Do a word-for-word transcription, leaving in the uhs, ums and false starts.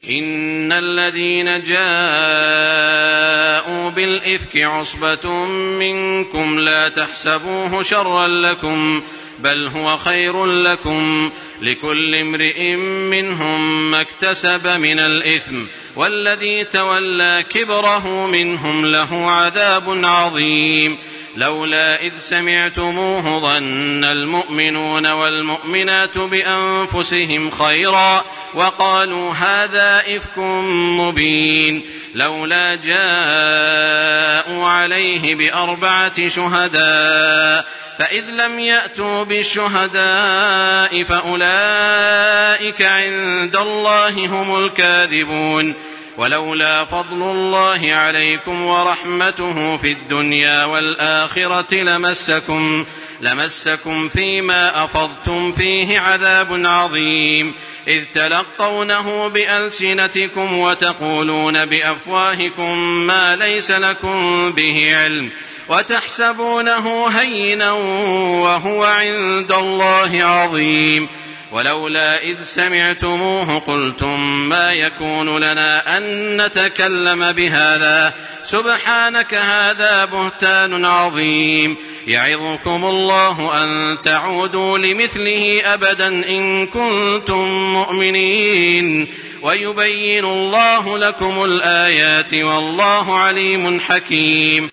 إن الذين جاءوا بالإفك عصبة منكم لا تحسبوه شرا لكم بل هو خير لكم لكل امرئ منهم ما اكتسب من الإثم والذي تولى كبره منهم له عذاب عظيم. لولا إذ سمعتموه ظن المؤمنون والمؤمنات بأنفسهم خيرا وقالوا هذا إفك مبين لولا جاءوا عليه بأربعة شهداء فإذ لم يأتوا بالشهداء فأولئك عند الله هم الكاذبون. ولولا فضل الله عليكم ورحمته في الدنيا والآخرة لمسكم, لمسكم فيما أفضتم فيه عذاب عظيم إذ تلقونه بألسنتكم وتقولون بأفواهكم ما ليس لكم به علم وتحسبونه هينا وهو عند الله عظيم. ولولا إذ سمعتموه قلتم ما يكون لنا أن نتكلم بهذا سبحانك هذا بهتان عظيم. يعظكم الله أن تعودوا لمثله أبدا إن كنتم مؤمنين ويبين الله لكم الآيات والله عليم حكيم.